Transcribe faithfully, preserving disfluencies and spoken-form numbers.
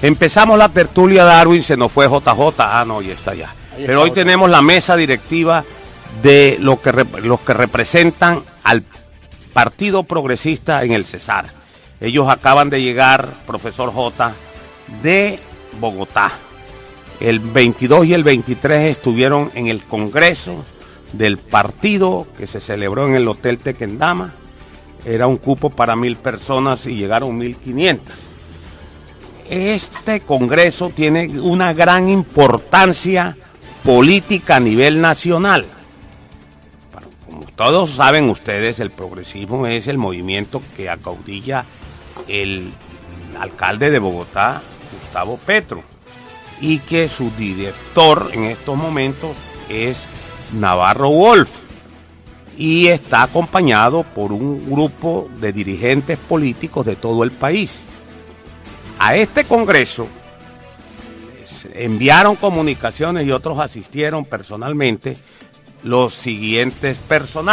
Empezamos la tertulia, Darwin, se nos fue J J, ah no, ya está ya. Pero está hoy otro. Tenemos la mesa directiva de lo que los que representan al Partido Progresista en el Cesar. Ellos acaban de llegar, profesor J, de Bogotá. El veintidós y el veintitrés estuvieron en el Congreso del partido que se celebró en el Hotel Tequendama. Era un cupo para mil personas y llegaron mil quinientas. Este Congreso tiene una gran importancia política a nivel nacional. Como todos saben ustedes, el progresismo es el movimiento que acaudilla el alcalde de Bogotá, Gustavo Petro, y que su director en estos momentos es Navarro Wolf, y está acompañado por un grupo de dirigentes políticos de todo el país. A este congreso enviaron comunicaciones y otros asistieron personalmente los siguientes personajes.